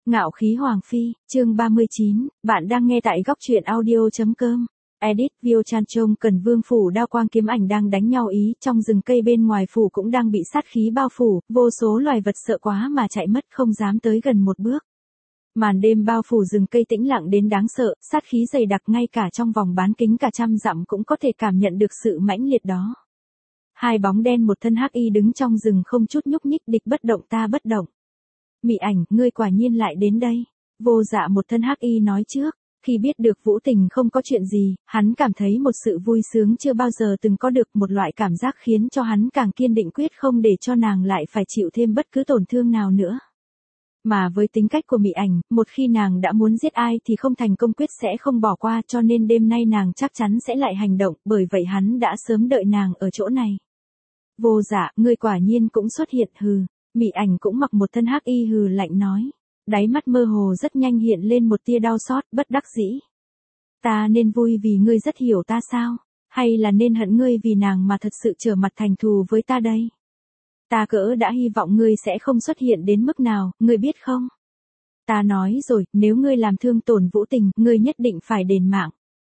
Ngạo khí Hoàng Phi, chương 39, bạn đang nghe tại góc truyện audio.com. Edit, Viu Chan Trông Cần Vương phủ đao quang kiếm ảnh đang đánh nhau ý, trong rừng cây bên ngoài phủ cũng đang bị sát khí bao phủ, vô số loài vật sợ quá mà chạy mất không dám tới gần một bước. Màn đêm bao phủ rừng cây tĩnh lặng đến đáng sợ, sát khí dày đặc ngay cả trong vòng bán kính cả trăm dặm cũng có thể cảm nhận được sự mãnh liệt đó. Hai bóng đen một thân hắc y đứng trong rừng không chút nhúc nhích, địch bất động ta bất động. Mị Ảnh, ngươi quả nhiên lại đến đây. Vô Dạ một thân hắc y nói trước, khi biết được Vũ Tình không có chuyện gì, hắn cảm thấy một sự vui sướng chưa bao giờ từng có được, một loại cảm giác khiến cho hắn càng kiên định quyết không để cho nàng lại phải chịu thêm bất cứ tổn thương nào nữa. Mà với tính cách của Mị Ảnh, một khi nàng đã muốn giết ai thì không thành công quyết sẽ không bỏ qua, cho nên đêm nay nàng chắc chắn sẽ lại hành động, bởi vậy hắn đã sớm đợi nàng ở chỗ này. Vô Dạ, ngươi quả nhiên cũng xuất hiện, hừ. Mị Ảnh cũng mặc một thân hắc y hừ lạnh nói. Đáy mắt mơ hồ rất nhanh hiện lên một tia đau xót, bất đắc dĩ. Ta nên vui vì ngươi rất hiểu ta sao? Hay là nên hận ngươi vì nàng mà thật sự trở mặt thành thù với ta đây? Ta cỡ đã hy vọng ngươi sẽ không xuất hiện đến mức nào, ngươi biết không? Ta nói rồi, nếu ngươi làm thương tổn Vũ Tình, ngươi nhất định phải đền mạng.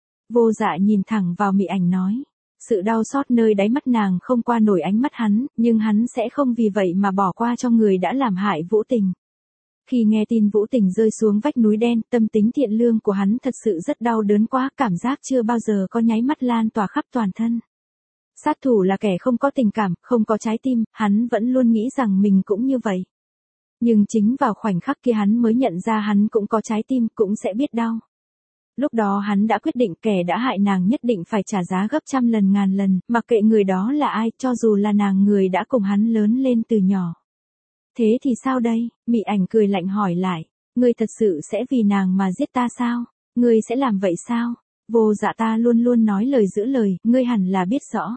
Vô Dạ nhìn thẳng vào Mị Ảnh nói. Sự đau xót nơi đáy mắt nàng không qua nổi ánh mắt hắn, nhưng hắn sẽ không vì vậy mà bỏ qua cho người đã làm hại Vũ Tình. Khi nghe tin Vũ Tình rơi xuống vách núi đen, tâm tính thiện lương của hắn thật sự rất đau đớn quá, cảm giác chưa bao giờ có nháy mắt lan tỏa khắp toàn thân. Sát thủ là kẻ không có tình cảm, không có trái tim, hắn vẫn luôn nghĩ rằng mình cũng như vậy. Nhưng chính vào khoảnh khắc kia hắn mới nhận ra hắn cũng có trái tim, cũng sẽ biết đau. Lúc đó hắn đã quyết định kẻ đã hại nàng nhất định phải trả giá gấp trăm lần ngàn lần, mặc kệ người đó là ai, cho dù là nàng người đã cùng hắn lớn lên từ nhỏ. Thế thì sao đây? Mị Ảnh cười lạnh hỏi lại. Ngươi thật sự sẽ vì nàng mà giết ta sao? Ngươi sẽ làm vậy sao? Vô Dạ, ta luôn luôn nói lời giữ lời, ngươi hẳn là biết rõ.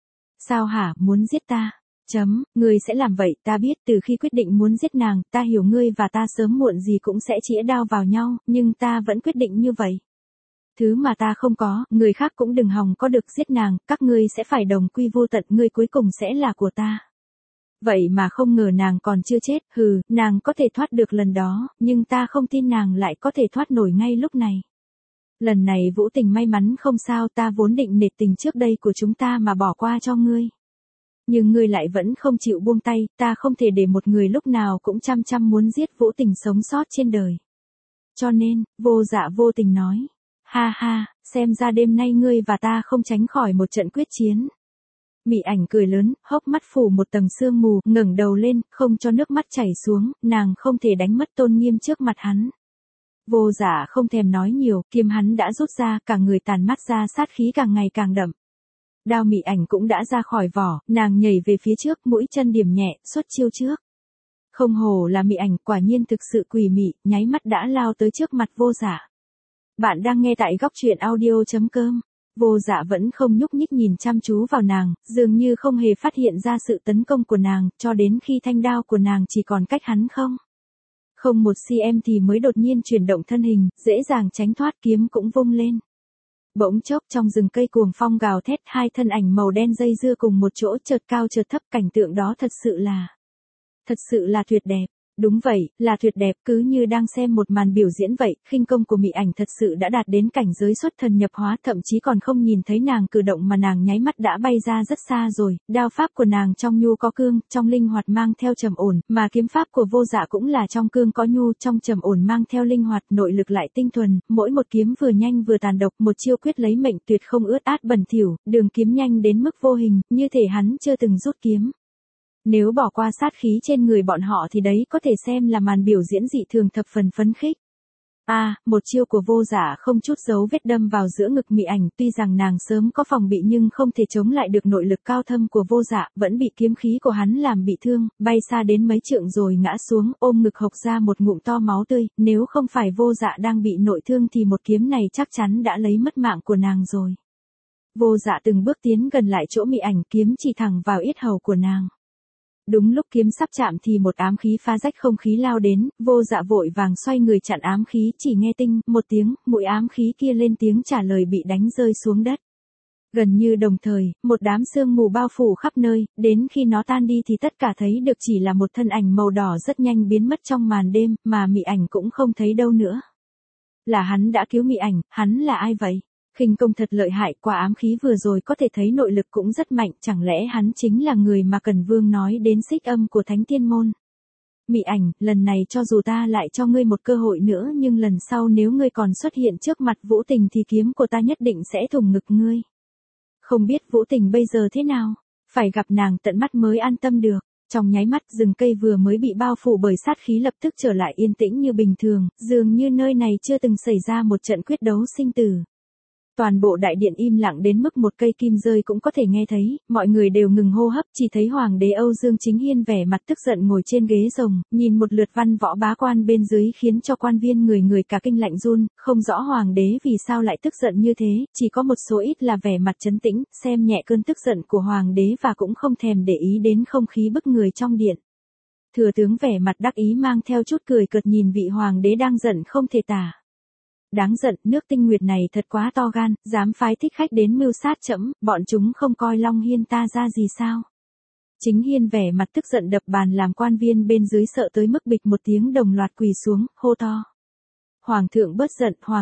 Sao hả, muốn giết ta? Ngươi sẽ làm vậy, ta biết, từ khi quyết định muốn giết nàng, ta hiểu ngươi và ta sớm muộn gì cũng sẽ chĩa đao vào nhau, nhưng ta vẫn quyết định như vậy. Thứ mà ta không có, người khác cũng đừng hòng có được giết nàng, các ngươi sẽ phải đồng quy vô tận, ngươi cuối cùng sẽ là của ta. Vậy mà không ngờ nàng còn chưa chết, hừ, nàng có thể thoát được lần đó, nhưng ta không tin nàng lại có thể thoát nổi ngay lúc này. Lần này Vũ Tình may mắn không sao, ta vốn định nể tình trước đây của chúng ta mà bỏ qua cho ngươi. Nhưng ngươi lại vẫn không chịu buông tay, ta không thể để một người lúc nào cũng chăm chăm muốn giết Vũ Tình sống sót trên đời. Cho nên, Vô Dạ vô tình nói. Ha ha, xem ra đêm nay ngươi và ta không tránh khỏi một trận quyết chiến. Mị Ảnh cười lớn, hốc mắt phủ một tầng sương mù, ngẩng đầu lên, không cho nước mắt chảy xuống, nàng không thể đánh mất tôn nghiêm trước mặt hắn. Vô Dạ không thèm nói nhiều, kiếm hắn đã rút ra, cả người tàn mắt ra, sát khí càng ngày càng đậm. Đao Mị Ảnh cũng đã ra khỏi vỏ, nàng nhảy về phía trước, mũi chân điểm nhẹ, xuất chiêu trước. Không hổ là Mị Ảnh, quả nhiên thực sự quỷ mị, nháy mắt đã lao tới trước mặt Vô Dạ. Bạn đang nghe tại góc truyện audio.com. Vô Dạ vẫn không nhúc nhích nhìn chăm chú vào nàng, dường như không hề phát hiện ra sự tấn công của nàng, cho đến khi thanh đao của nàng chỉ còn cách hắn không một cm thì mới đột nhiên chuyển động thân hình, dễ dàng tránh thoát, kiếm cũng vung lên. Bỗng chốc trong rừng cây cuồng phong gào thét, hai thân ảnh màu đen dây dưa cùng một chỗ, chợt cao chợt thấp, cảnh tượng đó thật sự là tuyệt đẹp. Đúng vậy, là tuyệt đẹp, cứ như đang xem một màn biểu diễn vậy, khinh công của Mị Ảnh thật sự đã đạt đến cảnh giới xuất thần nhập hóa, thậm chí còn không nhìn thấy nàng cử động mà nàng nháy mắt đã bay ra rất xa rồi, đao pháp của nàng trong nhu có cương, trong linh hoạt mang theo trầm ổn, mà kiếm pháp của Vô Dạ cũng là trong cương có nhu, trong trầm ổn mang theo linh hoạt, nội lực lại tinh thuần, mỗi một kiếm vừa nhanh vừa tàn độc, một chiêu quyết lấy mệnh tuyệt không ướt át bẩn thỉu, đường kiếm nhanh đến mức vô hình, như thể hắn chưa từng rút kiếm. Nếu bỏ qua sát khí trên người bọn họ thì đấy có thể xem là màn biểu diễn dị thường thập phần phấn khích. Một chiêu của Vô Dạ không chút dấu vết đâm vào giữa ngực Mị Ảnh, tuy rằng nàng sớm có phòng bị nhưng không thể chống lại được nội lực cao thâm của Vô Dạ, vẫn bị kiếm khí của hắn làm bị thương, bay xa đến mấy trượng rồi ngã xuống, ôm ngực hộc ra một ngụm to máu tươi, nếu không phải Vô Dạ đang bị nội thương thì một kiếm này chắc chắn đã lấy mất mạng của nàng rồi. Vô Dạ từng bước tiến gần lại chỗ Mị Ảnh, kiếm chỉ thẳng vào yết hầu của nàng. Đúng lúc kiếm sắp chạm thì một ám khí phá rách không khí lao đến, Vô Dạ vội vàng xoay người chặn ám khí, chỉ nghe tinh một tiếng, mũi ám khí kia lên tiếng trả lời bị đánh rơi xuống đất. Gần như đồng thời, một đám sương mù bao phủ khắp nơi, đến khi nó tan đi thì tất cả thấy được chỉ là một thân ảnh màu đỏ rất nhanh biến mất trong màn đêm, mà Mị Ảnh cũng không thấy đâu nữa. Là hắn đã cứu Mị Ảnh, hắn là ai vậy? Khinh công thật lợi hại, qua ám khí vừa rồi có thể thấy nội lực cũng rất mạnh, chẳng lẽ hắn chính là người mà Cần Vương nói đến xích âm của Thánh Tiên Môn? Mị Ảnh, lần này cho dù ta lại cho ngươi một cơ hội nữa nhưng lần sau nếu ngươi còn xuất hiện trước mặt Vũ Tình thì kiếm của ta nhất định sẽ thủng ngực ngươi. Không biết Vũ Tình bây giờ thế nào? Phải gặp nàng tận mắt mới an tâm được. Trong nháy mắt rừng cây vừa mới bị bao phủ bởi sát khí lập tức trở lại yên tĩnh như bình thường, dường như nơi này chưa từng xảy ra một trận quyết đấu sinh tử. Toàn bộ đại điện im lặng đến mức một cây kim rơi cũng có thể nghe thấy, mọi người đều ngừng hô hấp, chỉ thấy Hoàng đế Âu Dương Chính Hiên vẻ mặt tức giận ngồi trên ghế rồng, nhìn một lượt văn võ bá quan bên dưới khiến cho quan viên người cả kinh lạnh run, không rõ Hoàng đế vì sao lại tức giận như thế, chỉ có một số ít là vẻ mặt trấn tĩnh, xem nhẹ cơn tức giận của Hoàng đế và cũng không thèm để ý đến không khí bức người trong điện. Thừa tướng vẻ mặt đắc ý mang theo chút cười cợt nhìn vị Hoàng đế đang giận không thể tả. Đáng giận, nước Tinh Nguyệt này thật quá to gan, dám phái thích khách đến mưu sát trẫm, bọn chúng không coi Long Hiên ta ra gì sao? Chính Hiên vẻ mặt tức giận đập bàn làm quan viên bên dưới sợ tới mức bịch một tiếng đồng loạt quỳ xuống, hô to. Hoàng thượng bớt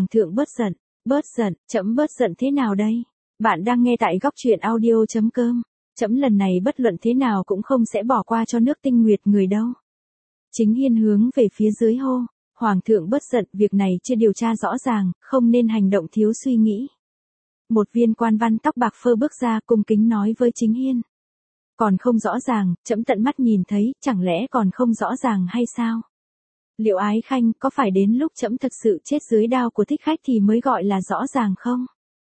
giận, trẫm bớt giận thế nào đây? Bạn đang nghe tại góc truyện audio.com, trẫm lần này bất luận thế nào cũng không sẽ bỏ qua cho nước Tinh Nguyệt người đâu. Chính Hiên hướng về phía dưới hô. Hoàng thượng bớt giận, việc này chưa điều tra rõ ràng, không nên hành động thiếu suy nghĩ. Một viên quan văn tóc bạc phơ bước ra cung kính nói với Chính Hiên. Còn không rõ ràng, trẫm tận mắt nhìn thấy, chẳng lẽ còn không rõ ràng hay sao? Liệu Ái Khanh có phải đến lúc trẫm thực sự chết dưới đao của thích khách thì mới gọi là rõ ràng không?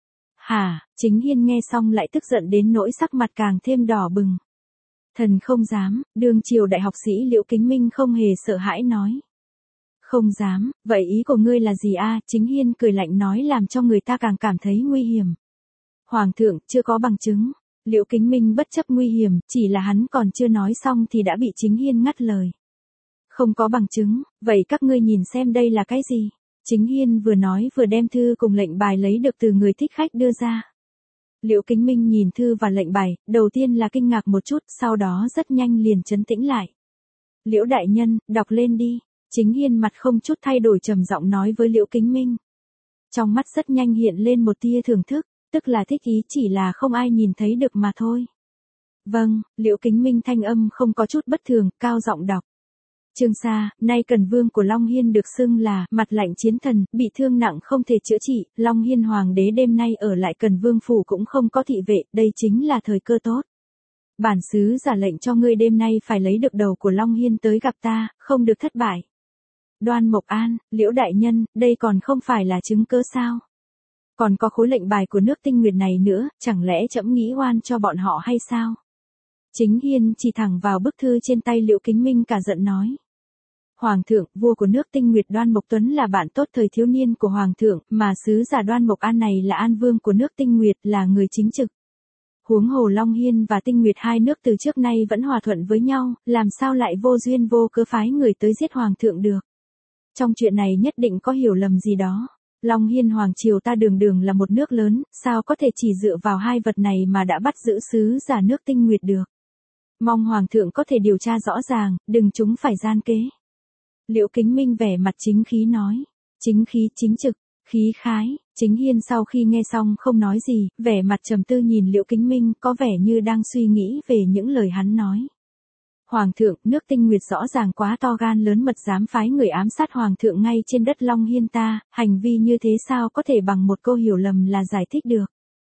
Hả, Chính Hiên nghe xong lại tức giận đến nỗi sắc mặt càng thêm đỏ bừng. Thần không dám, đương triều đại học sĩ Liễu Kính Minh không hề sợ hãi nói. Không dám, vậy ý của ngươi là gì a? Chính Hiên cười lạnh nói làm cho người ta càng cảm thấy nguy hiểm. Hoàng thượng, chưa có bằng chứng. Liễu Kính Minh bất chấp nguy hiểm, chỉ là hắn còn chưa nói xong thì đã bị Chính Hiên ngắt lời. Không có bằng chứng, vậy các ngươi nhìn xem đây là cái gì? Chính Hiên vừa nói vừa đem thư cùng lệnh bài lấy được từ người thích khách đưa ra. Liễu Kính Minh nhìn thư và lệnh bài, đầu tiên là kinh ngạc một chút, sau đó rất nhanh liền trấn tĩnh lại. Liễu đại nhân, đọc lên đi. Chính Hiên mặt không chút thay đổi trầm giọng nói với Liễu Kính Minh. Trong mắt rất nhanh hiện lên một tia thưởng thức, tức là thích ý chỉ là không ai nhìn thấy được mà thôi. Vâng, Liễu Kính Minh thanh âm không có chút bất thường, cao giọng đọc. Trương Sa, nay Cần Vương của Long Hiên được xưng là mặt lạnh chiến thần, bị thương nặng không thể chữa trị, Long Hiên Hoàng đế đêm nay ở lại Cần Vương phủ cũng không có thị vệ, đây chính là thời cơ tốt. Bản sứ giả lệnh cho ngươi đêm nay phải lấy được đầu của Long Hiên tới gặp ta, không được thất bại. Đoan Mộc An, Liễu đại nhân, đây còn không phải là chứng cớ sao? Còn có khối lệnh bài của nước Tinh Nguyệt này nữa, chẳng lẽ trẫm nghĩ oan cho bọn họ hay sao? Chính Hiên chỉ thẳng vào bức thư trên tay Liễu Kính Minh cả giận nói. Hoàng thượng, vua của nước Tinh Nguyệt Đoan Mộc Tuấn là bạn tốt thời thiếu niên của Hoàng thượng, mà sứ giả Đoan Mộc An này là An Vương của nước Tinh Nguyệt, là người chính trực. Huống hồ Long Hiên và Tinh Nguyệt hai nước từ trước nay vẫn hòa thuận với nhau, làm sao lại vô duyên vô cớ phái người tới giết Hoàng thượng được. Trong chuyện này nhất định có hiểu lầm gì đó. Long Hiên Hoàng triều ta đường đường là một nước lớn, sao có thể chỉ dựa vào hai vật này mà đã bắt giữ sứ giả nước Tinh Nguyệt được. Mong Hoàng thượng có thể điều tra rõ ràng, đừng chúng phải gian kế. Liễu Kính Minh vẻ mặt chính khí nói. Chính khí, chính trực, khí khái. Chính Hiên sau khi nghe xong không nói gì, vẻ mặt trầm tư nhìn Liễu Kính Minh có vẻ như đang suy nghĩ về những lời hắn nói. Hoàng thượng, nước Tinh Nguyệt rõ ràng quá to gan lớn mật dám phái người ám sát Hoàng thượng ngay trên đất Long Hiên ta, hành vi như thế sao có thể bằng một câu hiểu lầm là giải thích được.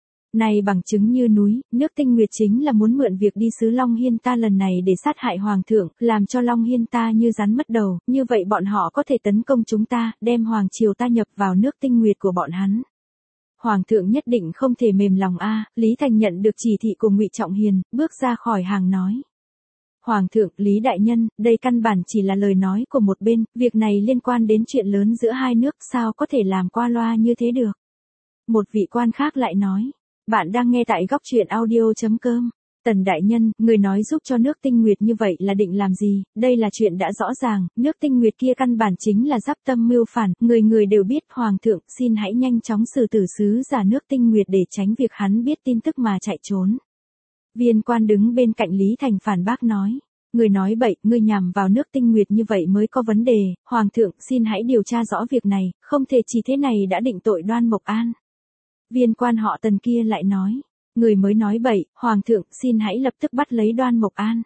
Này bằng chứng như núi, nước Tinh Nguyệt chính là muốn mượn việc đi sứ Long Hiên ta lần này để sát hại Hoàng thượng, làm cho Long Hiên ta như rắn mất đầu, như vậy bọn họ có thể tấn công chúng ta, đem Hoàng triều ta nhập vào nước Tinh Nguyệt của bọn hắn. Hoàng thượng nhất định không thể mềm lòng a. Lý Thành nhận được chỉ thị của Ngụy Trọng Hiền, bước ra khỏi hàng nói. Hoàng thượng, Lý đại nhân, đây căn bản chỉ là lời nói của một bên, việc này liên quan đến chuyện lớn giữa hai nước, sao có thể làm qua loa như thế được. Một vị quan khác lại nói. Bạn đang nghe tại góc truyện audio.com. Tần đại nhân, người nói giúp cho nước Tinh Nguyệt như vậy là định làm gì, đây là chuyện đã rõ ràng, nước Tinh Nguyệt kia căn bản chính là giáp tâm mưu phản, người người đều biết. Hoàng thượng, xin hãy nhanh chóng xử tử sứ giả nước Tinh Nguyệt để tránh việc hắn biết tin tức mà chạy trốn. Viên quan đứng bên cạnh Lý Thành phản bác nói. Người nói bậy, ngươi nhằm vào nước Tinh Nguyệt như vậy mới có vấn đề, Hoàng thượng xin hãy điều tra rõ việc này, không thể chỉ thế này đã định tội Đoan Mộc An. Viên quan họ Tần kia lại nói. Người mới nói bậy, Hoàng thượng xin hãy lập tức bắt lấy Đoan Mộc An.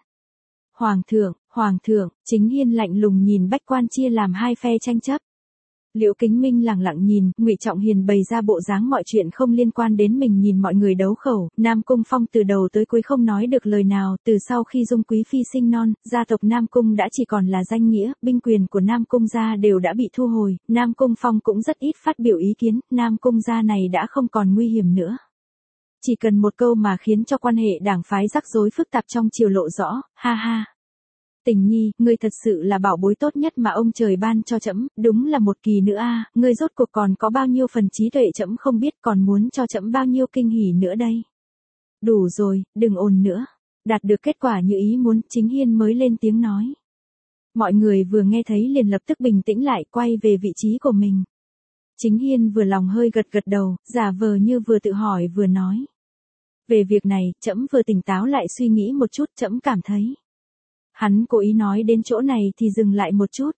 Hoàng thượng, Chính Hiên lạnh lùng nhìn bách quan chia làm hai phe tranh chấp. Liễu Kính Minh lẳng lặng nhìn, Ngụy Trọng Hiền bày ra bộ dáng mọi chuyện không liên quan đến mình nhìn mọi người đấu khẩu, Nam Cung Phong từ đầu tới cuối không nói được lời nào, từ sau khi Dung Quý Phi sinh non, gia tộc Nam Cung đã chỉ còn là danh nghĩa, binh quyền của Nam Cung gia đều đã bị thu hồi, Nam Cung Phong cũng rất ít phát biểu ý kiến, Nam Cung gia này đã không còn nguy hiểm nữa. Chỉ cần một câu mà khiến cho quan hệ đảng phái rắc rối phức tạp trong triều lộ rõ, ha ha. Tình nhi, ngươi thật sự là bảo bối tốt nhất mà ông trời ban cho trẫm, đúng là một kỳ nữa a, ngươi rốt cuộc còn có bao nhiêu phần trí tuệ trẫm không biết, còn muốn cho trẫm bao nhiêu kinh hỉ nữa đây. Đủ rồi, đừng ồn nữa. Đạt được kết quả như ý muốn, Chính Hiên mới lên tiếng nói. Mọi người vừa nghe thấy liền lập tức bình tĩnh lại, quay về vị trí của mình. Chính Hiên vừa lòng hơi gật gật đầu, giả vờ như vừa tự hỏi vừa nói. Về việc này, trẫm vừa tỉnh táo lại suy nghĩ một chút, trẫm cảm thấy. Hắn cố ý nói đến chỗ này thì dừng lại một chút.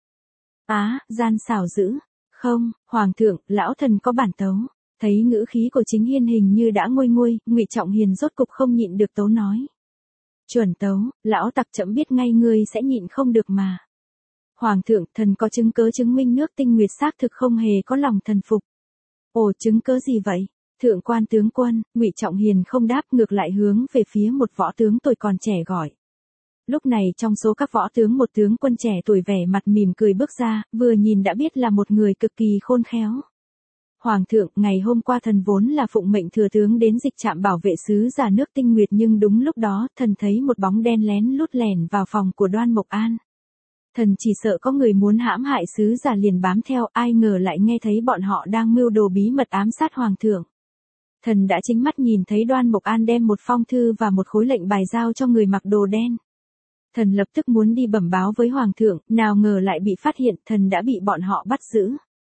Gian xảo dữ. Không, Hoàng thượng, lão thần có bản tấu. Thấy ngữ khí của Chính Hiên hình như đã nguôi nguôi, Ngụy Trọng Hiền rốt cục không nhịn được tấu nói. Chuẩn tấu, lão tặc trẫm biết ngay ngươi sẽ nhịn không được mà. Hoàng thượng, thần có chứng cớ chứng minh nước Tinh Nguyệt xác thực không hề có lòng thần phục. Ồ, chứng cớ gì vậy? Thượng quan tướng quân, Ngụy Trọng Hiền không đáp, ngược lại hướng về phía một võ tướng tuổi còn trẻ gọi. Lúc này trong số các võ tướng một tướng quân trẻ tuổi vẻ mặt mỉm cười bước ra, vừa nhìn đã biết là một người cực kỳ khôn khéo. Hoàng thượng, ngày hôm qua thần vốn là phụng mệnh thừa tướng đến dịch trạm bảo vệ sứ giả nước Tinh Nguyệt, nhưng đúng lúc đó thần thấy một bóng đen lén lút lẻn vào phòng của Đoan Mộc An. Thần chỉ sợ có người muốn hãm hại sứ giả liền bám theo, ai ngờ lại nghe thấy bọn họ đang mưu đồ bí mật ám sát Hoàng thượng. Thần đã chính mắt nhìn thấy Đoan Mộc An đem một phong thư và một khối lệnh bài giao cho người mặc đồ đen. Thần lập tức muốn đi bẩm báo với Hoàng thượng, nào ngờ lại bị phát hiện, thần đã bị bọn họ bắt giữ.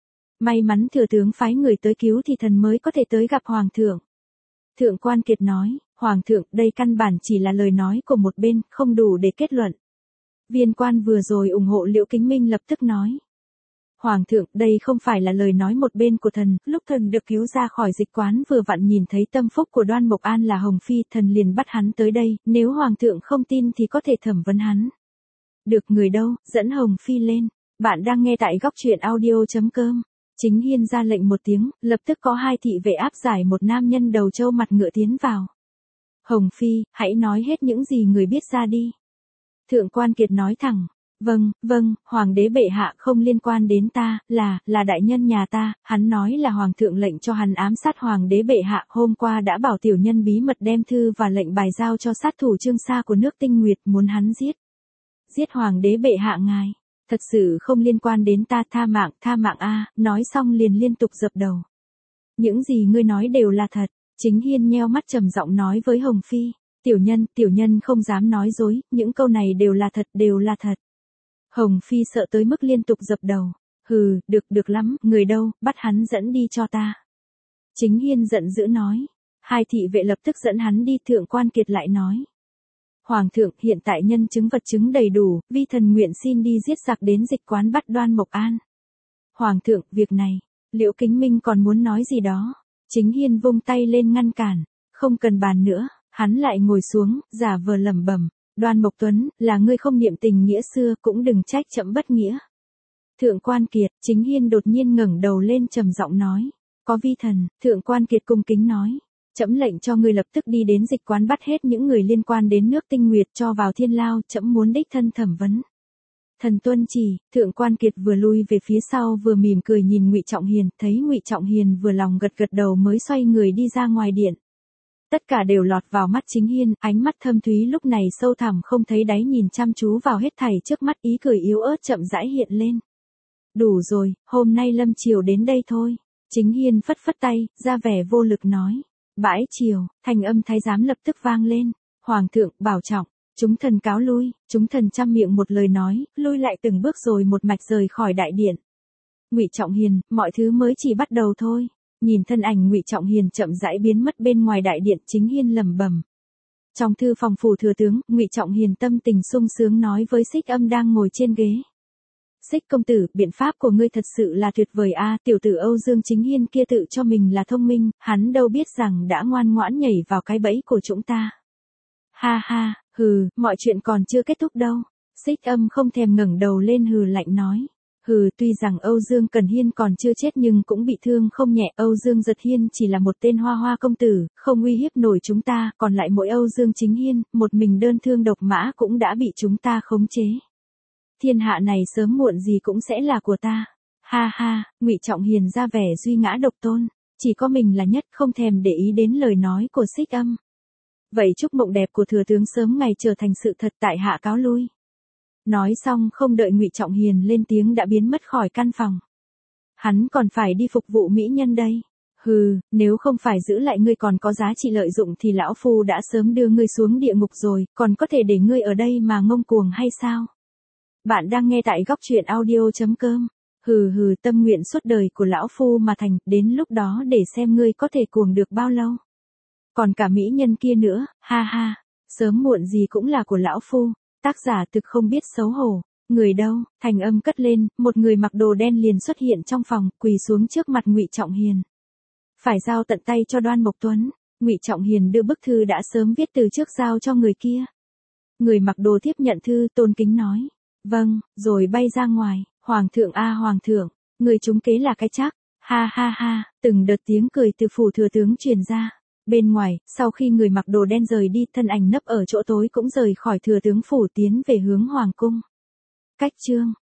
May mắn thừa tướng phái người tới cứu thì thần mới có thể tới gặp Hoàng thượng. Thượng quan Kiệt nói, Hoàng thượng, đây căn bản chỉ là lời nói của một bên, không đủ để kết luận. Viên quan vừa rồi ủng hộ Liễu Kính Minh lập tức nói. Hoàng thượng, đây không phải là lời nói một bên của thần, lúc thần được cứu ra khỏi dịch quán vừa vặn nhìn thấy tâm phúc của Đoan Mộc An là Hồng Phi, thần liền bắt hắn tới đây, nếu Hoàng thượng không tin thì có thể thẩm vấn hắn. Được, người đâu, dẫn Hồng Phi lên. Bạn đang nghe tại góc truyện audio.com. Chính Hiên ra lệnh một tiếng, lập tức có hai thị vệ áp giải một nam nhân đầu trâu mặt ngựa tiến vào. Hồng Phi, hãy nói hết những gì người biết ra đi. Thượng quan Kiệt nói thẳng. Vâng, Hoàng đế bệ hạ không liên quan đến ta, là đại nhân nhà ta, hắn nói là Hoàng thượng lệnh cho hắn ám sát Hoàng đế bệ hạ, hôm qua đã bảo tiểu nhân bí mật đem thư và lệnh bài giao cho sát thủ Trương Sa của nước Tinh Nguyệt, muốn hắn giết Hoàng đế bệ hạ ngài. Thật sự không liên quan đến ta, tha mạng a, nói xong liền liên tục dập đầu. Những gì ngươi nói đều là thật, Chính Hiên nheo mắt trầm giọng nói với Hồng Phi, tiểu nhân không dám nói dối, những câu này đều là thật. Hồng Phi sợ tới mức liên tục dập đầu. Hừ, được lắm, người đâu, bắt hắn dẫn đi cho ta. Chính Hiên giận dữ nói. Hai thị vệ lập tức dẫn hắn đi. Thượng quan Kiệt lại nói. Hoàng thượng, hiện tại nhân chứng vật chứng đầy đủ, vi thần nguyện xin đi giết giặc đến dịch quán bắt Đoan Mộc An. Hoàng thượng, việc này, Liễu Kính Minh còn muốn nói gì đó. Chính Hiên vung tay lên ngăn cản. Không cần bàn nữa, hắn lại ngồi xuống, giả vờ lẩm bẩm. Đoan Mộc Tuấn, là ngươi không niệm tình nghĩa xưa, cũng đừng trách trẫm bất nghĩa. Thượng quan Kiệt, Chính Hiên đột nhiên ngẩng đầu lên trầm giọng nói. Có vi thần, Thượng quan Kiệt cung kính nói. Trẫm lệnh cho ngươi lập tức đi đến dịch quán bắt hết những người liên quan đến nước Tinh Nguyệt cho vào thiên lao, trẫm muốn đích thân thẩm vấn. Thần tuân chỉ. Thượng quan Kiệt vừa lui về phía sau vừa mỉm cười nhìn Ngụy Trọng Hiền, thấy Ngụy Trọng Hiền vừa lòng gật đầu mới xoay người đi ra ngoài điện. Tất cả đều lọt vào mắt Chính Hiên, ánh mắt thâm thúy lúc này sâu thẳm không thấy đáy nhìn chăm chú vào hết thảy trước mắt, ý cười yếu ớt chậm rãi hiện lên. Đủ rồi, hôm nay lâm triều đến đây thôi. Chính Hiên phất phất tay, ra vẻ vô lực nói. Bãi triều, thanh âm thái giám lập tức vang lên. Hoàng thượng, bảo trọng. Chúng thần cáo lui, chúng thần trăm miệng một lời nói, lui lại từng bước rồi một mạch rời khỏi đại điện. Ngụy Trọng Hiền, mọi thứ mới chỉ bắt đầu thôi. Nhìn thân ảnh Ngụy Trọng Hiền chậm rãi biến mất bên ngoài đại điện, Chính Hiên lẩm bẩm. Trong thư phòng phủ thừa tướng, Ngụy Trọng Hiền tâm tình sung sướng nói với Xích Âm đang ngồi trên ghế. Xích công tử, biện pháp của ngươi thật sự là tuyệt vời a, tiểu tử Âu Dương Chính Hiên kia tự cho mình là thông minh, hắn đâu biết rằng đã ngoan ngoãn nhảy vào cái bẫy của chúng ta. Ha ha, hừ, mọi chuyện còn chưa kết thúc đâu. Xích Âm không thèm ngẩng đầu lên hừ lạnh nói. Hừ, tuy rằng Âu Dương Cần Hiên còn chưa chết nhưng cũng bị thương không nhẹ. Âu Dương Giật Hiên chỉ là một tên hoa hoa công tử, không uy hiếp nổi chúng ta, còn lại mỗi Âu Dương Chính Hiên, một mình đơn thương độc mã cũng đã bị chúng ta khống chế. Thiên hạ này sớm muộn gì cũng sẽ là của ta. Ha ha, Ngụy Trọng Hiền ra vẻ duy ngã độc tôn, chỉ có mình là nhất, không thèm để ý đến lời nói của Xích Âm. Vậy chúc mộng đẹp của thừa tướng sớm ngày trở thành sự thật, tại hạ cáo lui. Nói xong không đợi Ngụy Trọng Hiền lên tiếng đã biến mất khỏi căn phòng. Hắn còn phải đi phục vụ mỹ nhân đây. Hừ, nếu không phải giữ lại ngươi còn có giá trị lợi dụng thì lão phu đã sớm đưa ngươi xuống địa ngục rồi, còn có thể để ngươi ở đây mà ngông cuồng hay sao? Bạn đang nghe tại góc truyện audio.com. Hừ hừ, tâm nguyện suốt đời của lão phu mà thành, đến lúc đó để xem ngươi có thể cuồng được bao lâu. Còn cả mỹ nhân kia nữa, ha ha, sớm muộn gì cũng là của lão phu. Tác giả thực không biết xấu hổ. Người đâu? Thành âm cất lên, một người mặc đồ đen liền xuất hiện trong phòng, quỳ xuống trước mặt Ngụy Trọng Hiền. Phải giao tận tay cho Đoan Mộc Tuấn. Ngụy Trọng Hiền đưa bức thư đã sớm viết từ trước giao cho người kia. Người mặc đồ tiếp nhận thư, tôn kính nói. Vâng, rồi bay ra ngoài. Hoàng thượng a hoàng thượng, người trúng kế là cái chắc. Ha ha ha, từng đợt tiếng cười từ phủ thừa tướng truyền ra. Bên ngoài, sau khi người mặc đồ đen rời đi, thân ảnh nấp ở chỗ tối cũng rời khỏi thừa tướng phủ tiến về hướng hoàng cung. Cách chương